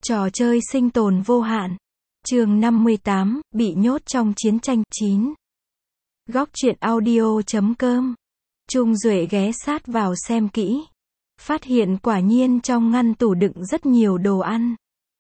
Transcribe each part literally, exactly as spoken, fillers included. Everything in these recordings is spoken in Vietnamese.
Trò chơi sinh tồn vô hạn. Chương năm mươi tám, bị nhốt trong chiến tranh. chín. Góc truyện audio chấm com. Trung Duệ ghé sát vào xem kỹ. Phát hiện quả nhiên trong ngăn tủ đựng rất nhiều đồ ăn.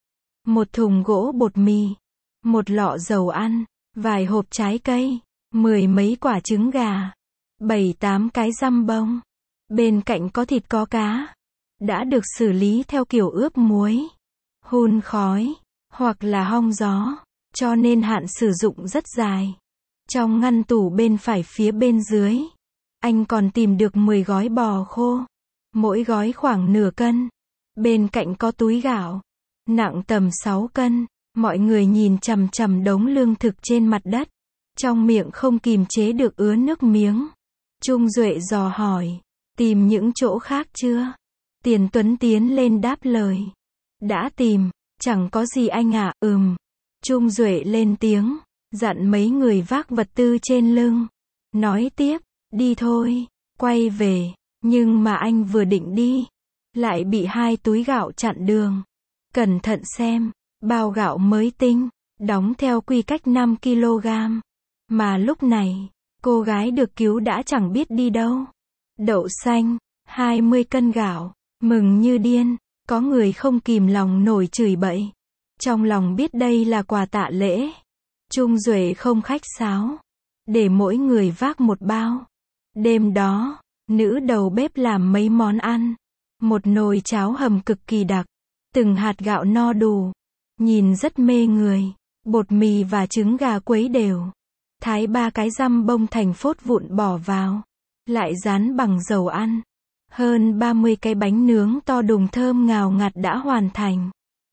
Một thùng gỗ bột mì, một lọ dầu ăn, vài hộp trái cây, mười mấy quả trứng gà, bảy tám cái dăm bông. Bên cạnh có thịt có cá. Đã được xử lý theo kiểu ướp muối, hun khói, hoặc là hong gió, cho nên hạn sử dụng rất dài. Trong ngăn tủ bên phải phía bên dưới, anh còn tìm được mười gói bò khô, mỗi gói khoảng nửa cân. Bên cạnh có túi gạo, nặng tầm sáu cân. Mọi người nhìn chằm chằm đống lương thực trên mặt đất, trong miệng không kìm chế được ứa nước miếng. Trung Duệ dò hỏi, tìm những chỗ khác chưa? Tiền Tuấn tiến lên đáp lời, đã tìm, chẳng có gì anh ạ. Ừm. Trung Duệ lên tiếng, dặn mấy người vác vật tư trên lưng. Nói tiếp, đi thôi, quay về. Nhưng mà anh vừa định đi, lại bị hai túi gạo chặn đường. Cẩn thận xem, bao gạo mới tinh, đóng theo quy cách năm ki lô gam. Mà lúc này, cô gái được cứu đã chẳng biết đi đâu. Đậu xanh, hai mươi cân gạo, mừng như điên. Có người không kìm lòng nổi chửi bậy. Trong lòng biết đây là quà tạ lễ. Trung Duệ không khách sáo, để mỗi người vác một bao. Đêm đó, nữ đầu bếp làm mấy món ăn. Một nồi cháo hầm cực kỳ đặc, từng hạt gạo no đủ, nhìn rất mê người. Bột mì và trứng gà quấy đều, thái ba cái dăm bông thành phốt vụn bỏ vào, lại rán bằng dầu ăn. Hơn ba mươi cái bánh nướng to đùng thơm ngào ngạt đã hoàn thành.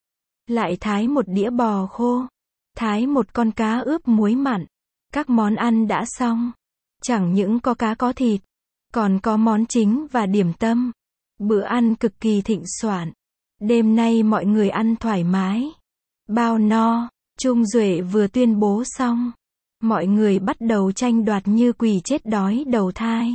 Lại thái một đĩa bò khô, thái một con cá ướp muối mặn. Các món ăn đã xong. Chẳng những có cá có thịt, còn có món chính và điểm tâm. Bữa ăn cực kỳ thịnh soạn. Đêm nay mọi người ăn thoải mái, bao no. Trung Duệ vừa tuyên bố xong, mọi người bắt đầu tranh đoạt như quỷ chết đói đầu thai.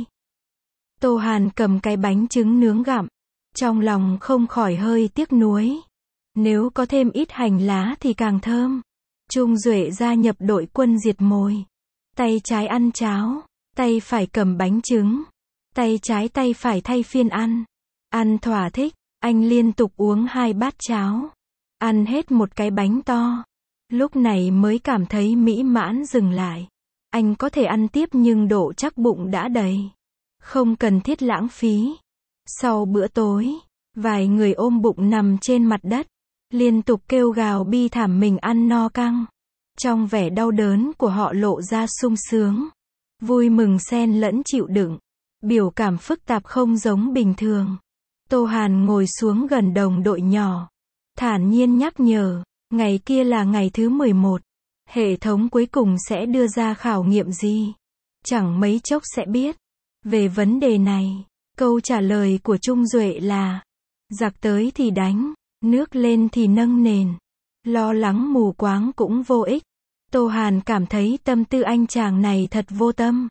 Tô Hàn cầm cái bánh trứng nướng gặm, trong lòng không khỏi hơi tiếc nuối. Nếu có thêm ít hành lá thì càng thơm. Trung Duệ gia nhập đội quân diệt mồi. Tay trái ăn cháo, tay phải cầm bánh trứng. Tay trái tay phải thay phiên ăn. Ăn thỏa thích, anh liên tục uống hai bát cháo. Ăn hết một cái bánh to. Lúc này mới cảm thấy mỹ mãn dừng lại. Anh có thể ăn tiếp nhưng độ chắc bụng đã đầy. Không cần thiết lãng phí. Sau bữa tối, vài người ôm bụng nằm trên mặt đất, liên tục kêu gào bi thảm mình ăn no căng. Trong vẻ đau đớn của họ lộ ra sung sướng, vui mừng xen lẫn chịu đựng. Biểu cảm phức tạp không giống bình thường. Tô Hàn ngồi xuống gần đồng đội nhỏ, thản nhiên nhắc nhở, ngày kia là ngày thứ mười một. Hệ thống cuối cùng sẽ đưa ra khảo nghiệm gì? Chẳng mấy chốc sẽ biết. Về vấn đề này, câu trả lời của Trung Duệ là, giặc tới thì đánh, nước lên thì nâng nền. Lo lắng mù quáng cũng vô ích. Tô Hàn cảm thấy tâm tư anh chàng này thật vô tâm.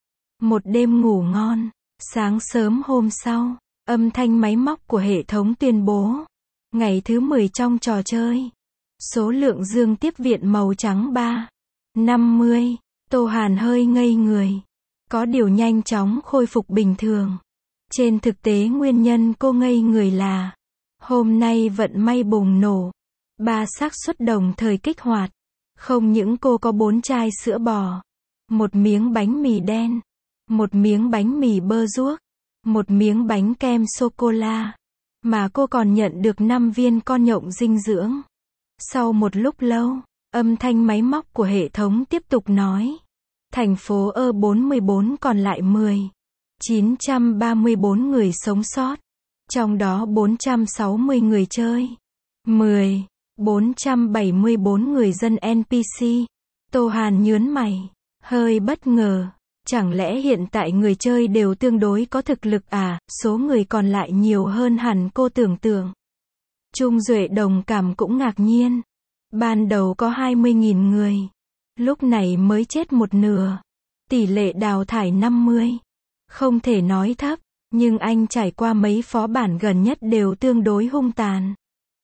Một đêm ngủ ngon, sáng sớm hôm sau, âm thanh máy móc của hệ thống tuyên bố, ngày thứ mười trong trò chơi. Số lượng dương tiếp viện màu trắng ba, năm mươi. Tô Hàn hơi ngây người. Có điều nhanh chóng khôi phục bình thường. Trên thực tế nguyên nhân cô ngây người là, hôm nay vận may bùng nổ. Ba xác suất đồng thời kích hoạt. Không những cô có bốn chai sữa bò, một miếng bánh mì đen, một miếng bánh mì bơ ruốc, một miếng bánh kem sô-cô-la, mà cô còn nhận được năm viên con nhộng dinh dưỡng. Sau một lúc lâu, âm thanh máy móc của hệ thống tiếp tục nói, thành phố E bốn mươi bốn còn lại mười, chín trăm ba mươi bốn người sống sót, trong đó bốn trăm sáu mươi người chơi, mười, bốn trăm bảy mươi bốn người dân en pê xê. Tô Hàn nhớn mày, hơi bất ngờ. Chẳng lẽ hiện tại người chơi đều tương đối có thực lực à? Số người còn lại nhiều hơn hẳn cô tưởng tượng. Trung Duệ đồng cảm cũng ngạc nhiên. Ban đầu có hai mươi nghìn người, lúc này mới chết một nửa. Tỷ lệ đào thải năm mươi. Không thể nói thấp, nhưng anh trải qua mấy phó bản gần nhất đều tương đối hung tàn.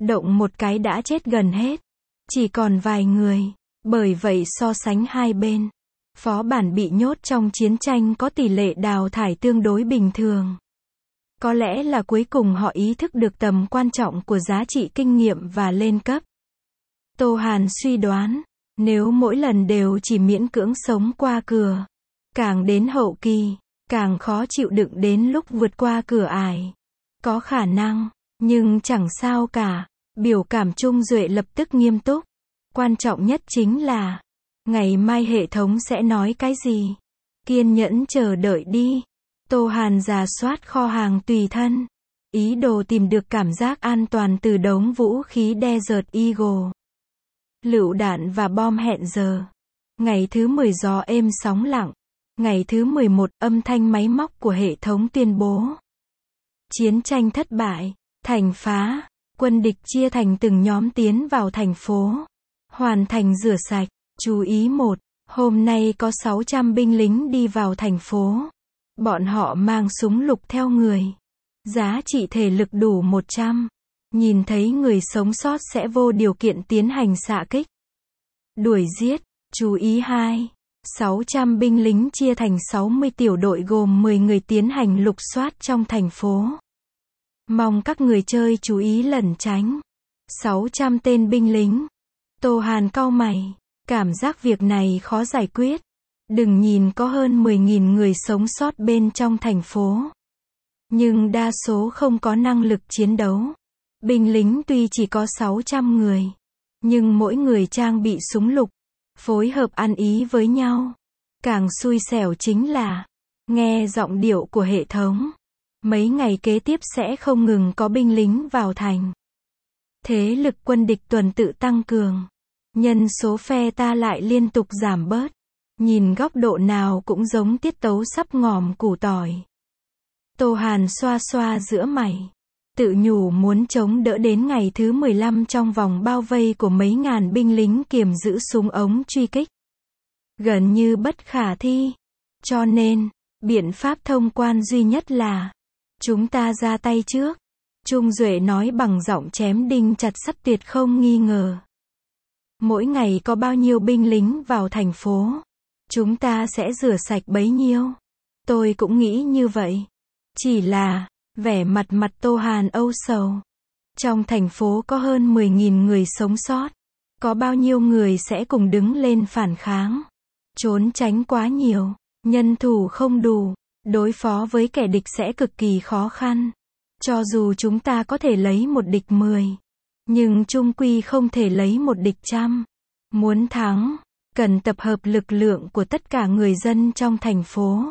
động một cái đã chết gần hết. Chỉ còn vài người. Bởi vậy so sánh hai bên, phó bản bị nhốt trong chiến tranh có tỷ lệ đào thải tương đối bình thường. Có lẽ là cuối cùng họ ý thức được tầm quan trọng của giá trị kinh nghiệm và lên cấp. Tô Hàn suy đoán, nếu mỗi lần đều chỉ miễn cưỡng sống qua cửa, càng đến hậu kỳ, càng khó chịu đựng đến lúc vượt qua cửa ải. Có khả năng, nhưng chẳng sao cả. Biểu cảm Trung Duệ lập tức nghiêm túc. Quan trọng nhất chính là, ngày mai hệ thống sẽ nói cái gì? Kiên nhẫn chờ đợi đi. Tô Hàn rà soát kho hàng tùy thân. Ý đồ tìm được cảm giác an toàn từ đống vũ khí Desert Eagle. Lựu đạn và bom hẹn giờ. Ngày thứ mười gió êm sóng lặng. Ngày thứ mười một âm thanh máy móc của hệ thống tuyên bố. Chiến tranh thất bại, thành phá, quân địch chia thành từng nhóm tiến vào thành phố. Hoàn thành rửa sạch. Chú ý một, hôm nay có sáu trăm binh lính đi vào thành phố. Bọn họ mang súng lục theo người. Giá trị thể lực đủ một trăm. Nhìn thấy người sống sót sẽ vô điều kiện tiến hành xạ kích. Đuổi giết. Chú ý hai, sáu trăm binh lính chia thành sáu mươi tiểu đội gồm mười người tiến hành lục soát trong thành phố. Mong các người chơi chú ý lẩn tránh. sáu trăm tên binh lính. Tô Hàn cau mày, cảm giác việc này khó giải quyết. Đừng nhìn có hơn mười nghìn người sống sót bên trong thành phố. Nhưng đa số không có năng lực chiến đấu. Binh lính tuy chỉ có sáu trăm người, nhưng mỗi người trang bị súng lục, phối hợp ăn ý với nhau. Càng xui xẻo chính là, nghe giọng điệu của hệ thống. Mấy ngày kế tiếp sẽ không ngừng có binh lính vào thành. Thế lực quân địch tuần tự tăng cường. Nhân số phe ta lại liên tục giảm bớt. Nhìn góc độ nào cũng giống tiết tấu sắp ngòm củ tỏi. Tô Hàn xoa xoa giữa mày. Tự nhủ muốn chống đỡ đến ngày thứ mười lăm trong vòng bao vây của mấy ngàn binh lính kiềm giữ súng ống truy kích. Gần như bất khả thi. Cho nên, biện pháp thông quan duy nhất là chúng ta ra tay trước. Trung Duệ nói bằng giọng chém đinh chặt sắt tuyệt không nghi ngờ. Mỗi ngày có bao nhiêu binh lính vào thành phố, chúng ta sẽ rửa sạch bấy nhiêu. Tôi cũng nghĩ như vậy. Chỉ là, vẻ mặt mặt Tô Hàn âu sầu. Trong thành phố có hơn mười nghìn người sống sót. Có bao nhiêu người sẽ cùng đứng lên phản kháng. Trốn tránh quá nhiều. Nhân thủ không đủ. Đối phó với kẻ địch sẽ cực kỳ khó khăn. Cho dù chúng ta có thể lấy một địch mười. Nhưng chung quy không thể lấy một địch trăm. Muốn thắng, cần tập hợp lực lượng của tất cả người dân trong thành phố.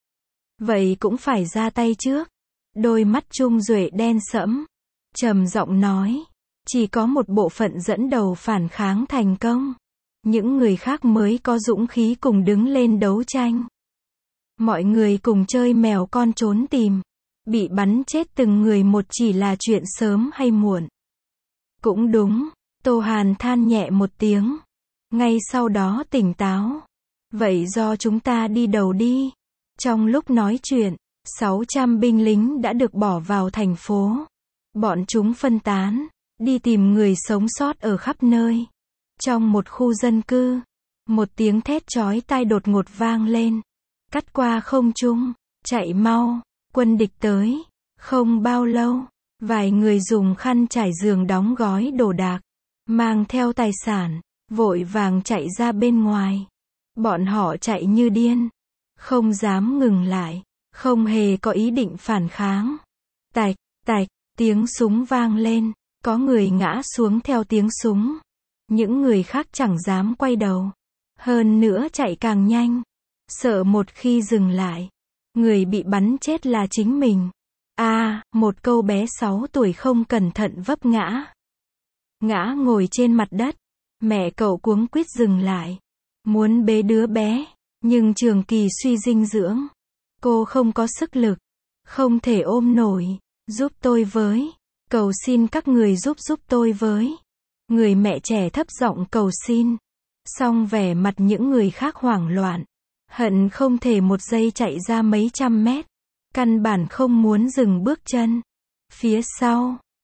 Vậy cũng phải ra tay trước. Đôi mắt Trung Duệ đen sẫm. Trầm giọng nói. Chỉ có một bộ phận dẫn đầu phản kháng thành công. Những người khác mới có dũng khí cùng đứng lên đấu tranh. Mọi người cùng chơi mèo con trốn tìm. Bị bắn chết từng người một chỉ là chuyện sớm hay muộn. Cũng đúng. Tô Hàn than nhẹ một tiếng. Ngay sau đó tỉnh táo. Vậy do chúng ta đi đầu đi. Trong lúc nói chuyện, sáu trăm binh lính đã được bỏ vào thành phố. Bọn chúng phân tán, đi tìm người sống sót ở khắp nơi. Trong một khu dân cư, một tiếng thét chói tai đột ngột vang lên. Cắt qua không trung, chạy mau, quân địch tới. Không bao lâu, vài người dùng khăn trải giường đóng gói đồ đạc, mang theo tài sản, vội vàng chạy ra bên ngoài. Bọn họ chạy như điên, không dám ngừng lại, không hề có ý định phản kháng. Tạch, tạch, tiếng súng vang lên, có người ngã xuống theo tiếng súng. Những người khác chẳng dám quay đầu. Hơn nữa chạy càng nhanh. Sợ một khi dừng lại, người bị bắn chết là chính mình. A, à, một câu bé sáu tuổi không cẩn thận vấp ngã. Ngã ngồi trên mặt đất. Mẹ cậu cuống quýt dừng lại. Muốn bế đứa bé, nhưng trường kỳ suy dinh dưỡng. Cô không có sức lực. Không thể ôm nổi. Giúp tôi với. Cầu xin các người giúp giúp tôi với. Người mẹ trẻ thấp giọng cầu xin. Song vẻ mặt những người khác hoảng loạn. Hận không thể một giây chạy ra mấy trăm mét. Căn bản không muốn dừng bước chân. Phía sau,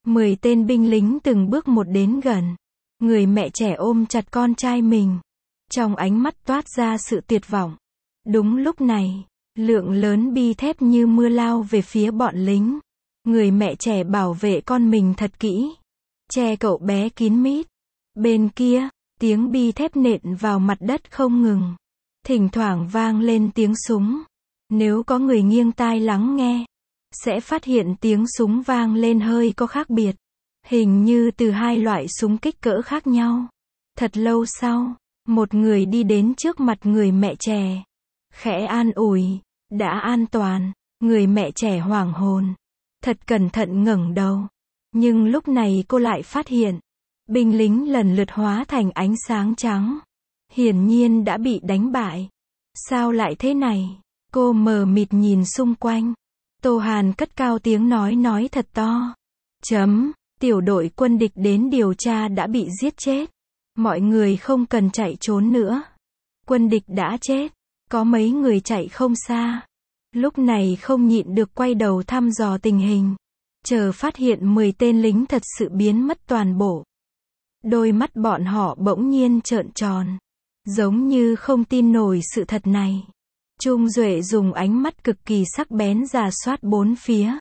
Mười tên binh lính từng bước một đến gần. Người mẹ trẻ ôm chặt con trai mình. Trong ánh mắt toát ra sự tuyệt vọng. Đúng lúc này, lượng lớn bi thép như mưa lao về phía bọn lính. Người mẹ trẻ bảo vệ con mình thật kỹ. Che cậu bé kín mít. Bên kia, tiếng bi thép nện vào mặt đất không ngừng. Thỉnh thoảng vang lên tiếng súng. Nếu có người nghiêng tai lắng nghe, sẽ phát hiện tiếng súng vang lên hơi có khác biệt. Hình như từ hai loại súng kích cỡ khác nhau. Thật lâu sau, một người đi đến trước mặt người mẹ trẻ. Khẽ an ủi, đã an toàn. Người mẹ trẻ hoảng hồn. Thật cẩn thận ngẩng đầu. Nhưng lúc này cô lại phát hiện, binh lính lần lượt hóa thành ánh sáng trắng. Hiển nhiên đã bị đánh bại. Sao lại thế này? Cô mờ mịt nhìn xung quanh. Tô Hàn cất cao tiếng nói nói thật to. Chấm, tiểu đội quân địch đến điều tra đã bị giết chết. Mọi người không cần chạy trốn nữa. Quân địch đã chết. Có mấy người chạy không xa. Lúc này không nhịn được quay đầu thăm dò tình hình. Chờ phát hiện mười tên lính thật sự biến mất toàn bộ. Đôi mắt bọn họ bỗng nhiên trợn tròn. Giống như không tin nổi sự thật này. Trung Duệ dùng ánh mắt cực kỳ sắc bén rà soát bốn phía.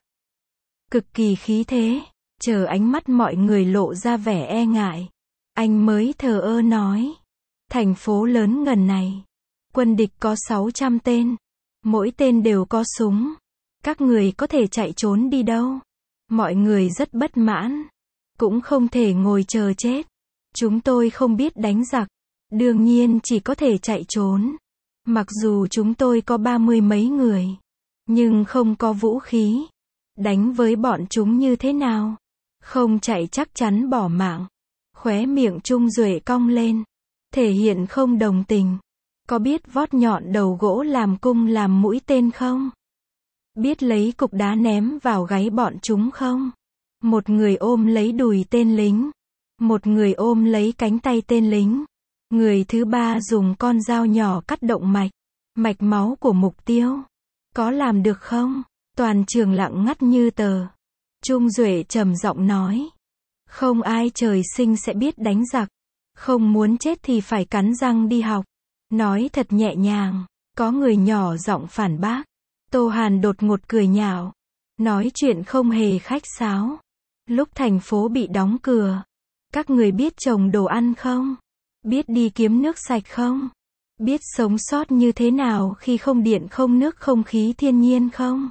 Cực kỳ khí thế. Chờ ánh mắt mọi người lộ ra vẻ e ngại. Anh mới thờ ơ nói. Thành phố lớn gần này. Quân địch có sáu trăm tên. Mỗi tên đều có súng. Các người có thể chạy trốn đi đâu? Mọi người rất bất mãn. Cũng không thể ngồi chờ chết. Chúng tôi không biết đánh giặc. Đương nhiên chỉ có thể chạy trốn. Mặc dù chúng tôi có ba mươi mấy người. Nhưng không có vũ khí. Đánh với bọn chúng như thế nào? Không chạy chắc chắn bỏ mạng. Khóe miệng Trung Duệ cong lên. Thể hiện không đồng tình. Có biết vót nhọn đầu gỗ làm cung làm mũi tên không? Biết lấy cục đá ném vào gáy bọn chúng không? Một người ôm lấy đùi tên lính. Một người ôm lấy cánh tay tên lính. Người thứ ba dùng con dao nhỏ cắt động mạch. Mạch máu của mục tiêu. Có làm được không? Toàn trường lặng ngắt như tờ. Trung Duệ trầm giọng nói. Không ai trời sinh sẽ biết đánh giặc. Không muốn chết thì phải cắn răng đi học. Nói thật nhẹ nhàng. Có người nhỏ giọng phản bác. Tô Hàn đột ngột cười nhạo. Nói chuyện không hề khách sáo. Lúc thành phố bị đóng cửa. Các người biết trồng đồ ăn không? Biết đi kiếm nước sạch không? Biết sống sót như thế nào khi không điện không nước không khí thiên nhiên không?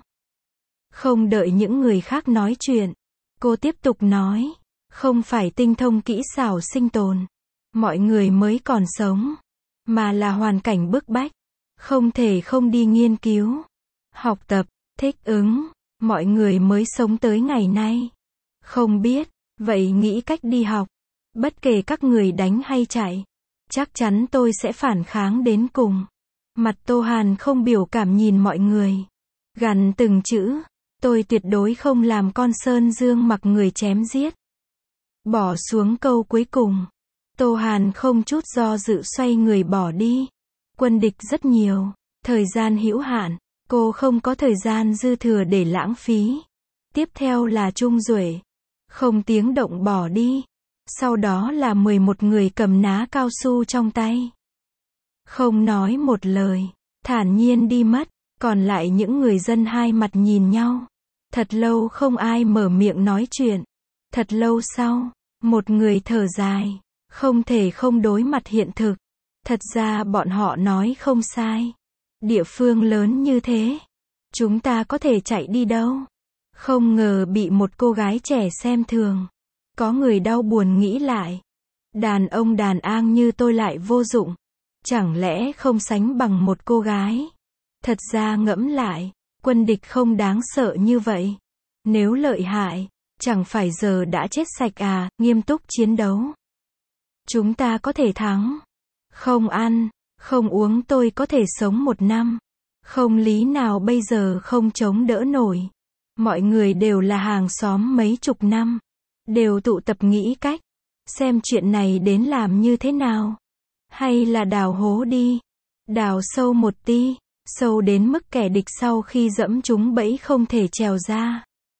Không đợi những người khác nói chuyện. Cô tiếp tục nói. Không phải tinh thông kỹ xảo sinh tồn. Mọi người mới còn sống. Mà là hoàn cảnh bức bách. Không thể không đi nghiên cứu. Học tập, thích ứng. Mọi người mới sống tới ngày nay. Không biết, vậy nghĩ cách đi học. Bất kể các người đánh hay chạy. Chắc chắn tôi sẽ phản kháng đến cùng. Mặt Tô Hàn không biểu cảm nhìn mọi người. Gằn từng chữ. Tôi tuyệt đối không làm con Sơn Dương mặc người chém giết. Bỏ xuống câu cuối cùng. Tô Hàn không chút do dự xoay người bỏ đi. Quân địch rất nhiều. Thời gian hữu hạn. Cô không có thời gian dư thừa để lãng phí. Tiếp theo là Trung Duệ. Không tiếng động bỏ đi. Sau đó là mười một người cầm ná cao su trong tay. Không nói một lời. Thản nhiên đi mất. Còn lại những người dân hai mặt nhìn nhau. Thật lâu không ai mở miệng nói chuyện. Thật lâu sau, một người thở dài. Không thể không đối mặt hiện thực. Thật ra bọn họ nói không sai. Địa phương lớn như thế. Chúng ta có thể chạy đi đâu? Không ngờ bị một cô gái trẻ xem thường. Có người đau buồn nghĩ lại. Đàn ông đàn an như tôi lại vô dụng. Chẳng lẽ không sánh bằng một cô gái? Thật ra ngẫm lại, quân địch không đáng sợ như vậy. Nếu lợi hại, chẳng phải giờ đã chết sạch à, nghiêm túc chiến đấu. Chúng ta có thể thắng. Không ăn, không uống tôi có thể sống một năm. Không lý nào bây giờ không chống đỡ nổi. Mọi người đều là hàng xóm mấy chục năm. Đều tụ tập nghĩ cách. Xem chuyện này đến làm như thế nào. Hay là đào hố đi. Đào sâu một tí. Sâu đến mức kẻ địch sau khi dẫm chúng bẫy không thể trèo ra.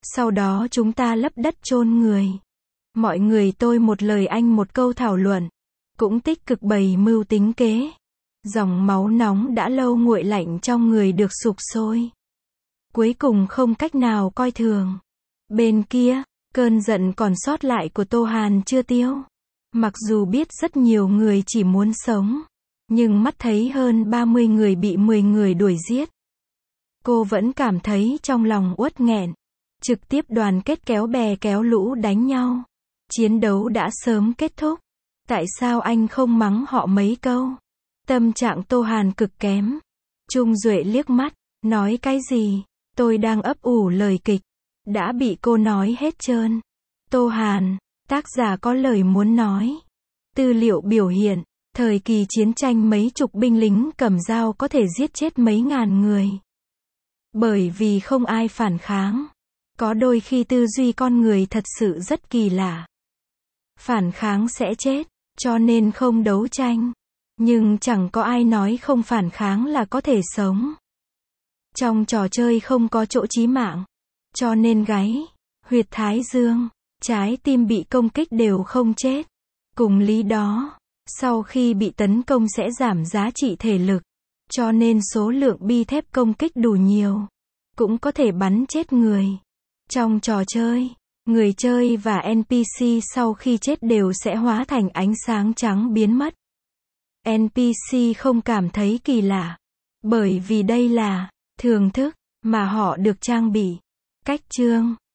Sau đó chúng ta lấp đất chôn người. Mọi người tôi một lời anh một câu thảo luận. Cũng tích cực bày mưu tính kế. Dòng máu nóng đã lâu nguội lạnh trong người được sục sôi. Cuối cùng không cách nào coi thường. Bên kia, cơn giận còn sót lại của Tô Hàn chưa tiêu. Mặc dù biết rất nhiều người chỉ muốn sống, nhưng mắt thấy hơn ba mươi người bị mười người đuổi giết. Cô vẫn cảm thấy trong lòng uất nghẹn. Trực tiếp đoàn kết kéo bè kéo lũ đánh nhau. Chiến đấu đã sớm kết thúc. Tại sao anh không mắng họ mấy câu? Tâm trạng Tô Hàn cực kém. Trung Duệ liếc mắt, nói cái gì? Tôi đang ấp ủ lời kịch. Đã bị cô nói hết trơn. Tô Hàn, tác giả có lời muốn nói. Tư liệu biểu hiện, thời kỳ chiến tranh mấy chục binh lính cầm dao có thể giết chết mấy ngàn người. Bởi vì không ai phản kháng. Có đôi khi tư duy con người thật sự rất kỳ lạ. Phản kháng sẽ chết, cho nên không đấu tranh. Nhưng chẳng có ai nói không phản kháng là có thể sống. Trong trò chơi không có chỗ chí mạng. Cho nên gáy, huyệt thái dương, trái tim bị công kích đều không chết. Cùng lý đó, sau khi bị tấn công sẽ giảm giá trị thể lực. Cho nên số lượng bi thép công kích đủ nhiều. Cũng có thể bắn chết người. Trong trò chơi, người chơi và en pê xê sau khi chết đều sẽ hóa thành ánh sáng trắng biến mất. en pê xê không cảm thấy kỳ lạ. Bởi vì đây là thường thức mà họ được trang bị. Cách chương